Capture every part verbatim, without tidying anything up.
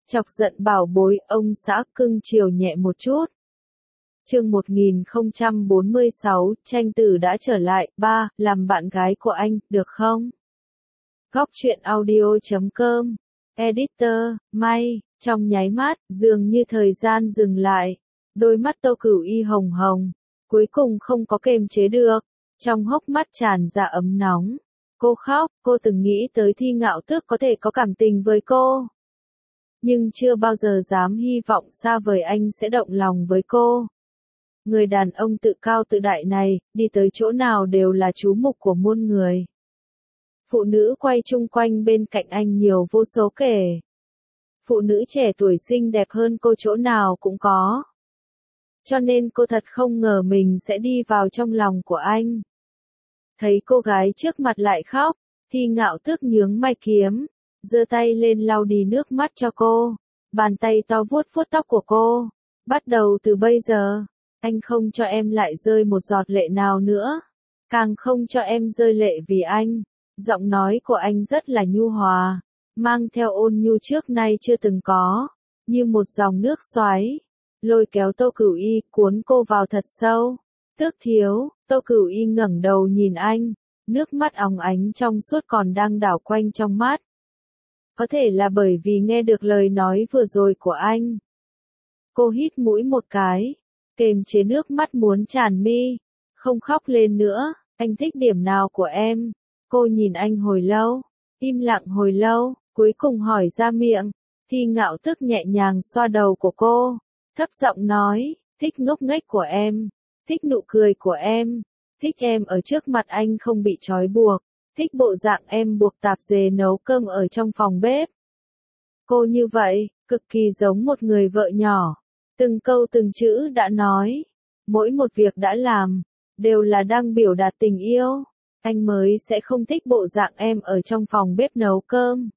Chọc giận bảo bối, ông xã cưng chiều nhẹ một chút. Chương một nghìn không trăm bốn mươi sáu, tranh tử đã trở lại. Ba, làm bạn gái của anh, được không? Góc truyện audio chấm com. Editor, May. Trong nháy mắt, dường như thời gian dừng lại. Đôi mắt Tô Cửu Y hồng hồng. Cuối cùng không có kềm chế được. Trong hốc mắt tràn ra ấm nóng. Cô khóc, cô từng nghĩ tới Thi Ngạo Tước có thể có cảm tình với cô. Nhưng chưa bao giờ dám hy vọng xa vời anh sẽ động lòng với cô. Người đàn ông tự cao tự đại này, đi tới chỗ nào đều là chú mục của muôn người. Phụ nữ quay chung quanh bên cạnh anh nhiều vô số kể. Phụ nữ trẻ tuổi xinh đẹp hơn cô chỗ nào cũng có. Cho nên cô thật không ngờ mình sẽ đi vào trong lòng của anh. Thấy cô gái trước mặt lại khóc, Thi Ngạo Tước nhướng mày kiếm, giơ tay lên lau đi nước mắt cho cô. Bàn tay to vuốt vuốt tóc của cô. Bắt đầu từ bây giờ, anh không cho em lại rơi một giọt lệ nào nữa. Càng không cho em rơi lệ vì anh. Giọng nói của anh rất là nhu hòa, mang theo ôn nhu trước nay chưa từng có, như một dòng nước xoáy, lôi kéo Tô Cửu Y, cuốn cô vào thật sâu. Tước thiếu, Tô Cửu Y ngẩng đầu nhìn anh, nước mắt óng ánh trong suốt còn đang đảo quanh trong mắt. Có thể là bởi vì nghe được lời nói vừa rồi của anh. Cô hít mũi một cái, kềm chế nước mắt muốn tràn mi, không khóc lên nữa. Anh thích điểm nào của em? Cô nhìn anh hồi lâu, im lặng hồi lâu, cuối cùng hỏi ra miệng. Thi Ngạo Tước nhẹ nhàng xoa đầu của cô, thấp giọng nói, thích ngốc nghếch của em, thích nụ cười của em, thích em ở trước mặt anh không bị trói buộc, thích bộ dạng em buộc tạp dề nấu cơm ở trong phòng bếp. Cô như vậy, cực kỳ giống một người vợ nhỏ, từng câu từng chữ đã nói, mỗi một việc đã làm, đều là đang biểu đạt tình yêu. Anh mới sẽ không thích bộ dạng em ở trong phòng bếp nấu cơm.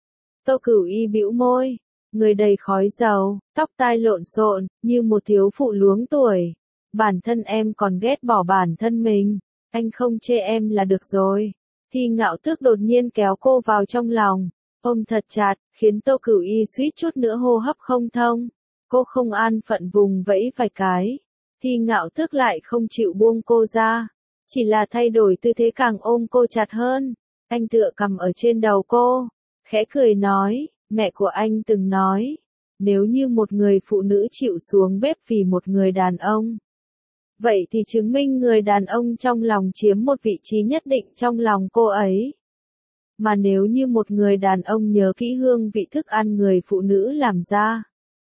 Tô Cửu Y bĩu môi, người đầy khói dầu, tóc tai lộn xộn, như một thiếu phụ luống tuổi. Bản thân em còn ghét bỏ bản thân mình, anh không chê em là được rồi. Thi Ngạo Tước đột nhiên kéo cô vào trong lòng, ôm thật chặt, khiến Tô Cửu Y suýt chút nữa hô hấp không thông. Cô không an phận vùng vẫy vài cái. Thi Ngạo Tước lại không chịu buông cô ra. Chỉ là thay đổi tư thế càng ôm cô chặt hơn. Anh tựa cằm ở trên đầu cô, khẽ cười nói, mẹ của anh từng nói, nếu như một người phụ nữ chịu xuống bếp vì một người đàn ông, vậy thì chứng minh người đàn ông trong lòng chiếm một vị trí nhất định trong lòng cô ấy. Mà nếu như một người đàn ông nhớ kỹ hương vị thức ăn người phụ nữ làm ra,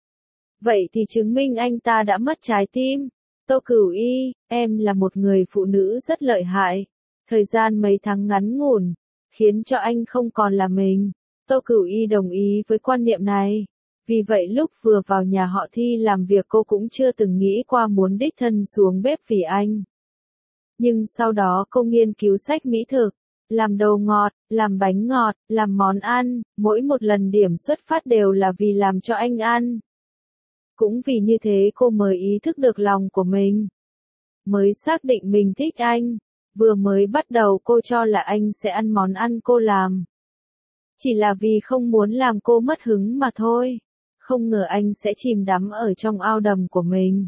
vậy thì chứng minh anh ta đã mất trái tim. Tô Cửu Y, em là một người phụ nữ rất lợi hại. Thời gian mấy tháng ngắn ngủn, khiến cho anh không còn là mình. Tô Cửu Y đồng ý với quan niệm này. Vì vậy lúc vừa vào nhà họ Thi làm việc cô cũng chưa từng nghĩ qua muốn đích thân xuống bếp vì anh. Nhưng sau đó cô nghiên cứu sách mỹ thực, làm đồ ngọt, làm bánh ngọt, làm món ăn, mỗi một lần điểm xuất phát đều là vì làm cho anh ăn. Cũng vì như thế cô mới ý thức được lòng của mình. Mới xác định mình thích anh. Vừa mới bắt đầu cô cho là anh sẽ ăn món ăn cô làm. Chỉ là vì không muốn làm cô mất hứng mà thôi. Không ngờ anh sẽ chìm đắm ở trong ao đầm của mình.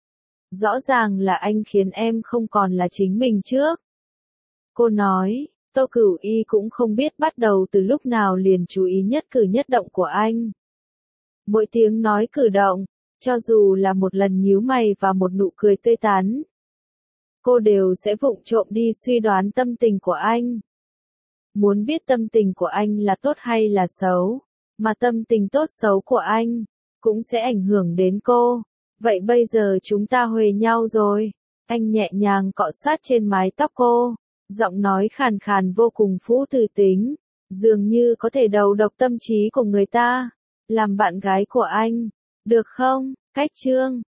Rõ ràng là anh khiến em không còn là chính mình trước. Cô nói, Tô Cửu Y cũng không biết bắt đầu từ lúc nào liền chú ý nhất cử nhất động của anh. Mỗi tiếng nói cử động, cho dù là một lần nhíu mày và một nụ cười tươi tắn, cô đều sẽ vụng trộm đi suy đoán tâm tình của anh. Muốn biết tâm tình của anh là tốt hay là xấu, mà tâm tình tốt xấu của anh cũng sẽ ảnh hưởng đến cô. Vậy bây giờ chúng ta huề nhau rồi. Anh nhẹ nhàng cọ sát trên mái tóc cô, giọng nói khàn khàn vô cùng phũ từ tính, dường như có thể đầu độc tâm trí của người ta. Làm bạn gái của anh, được không? Cách chương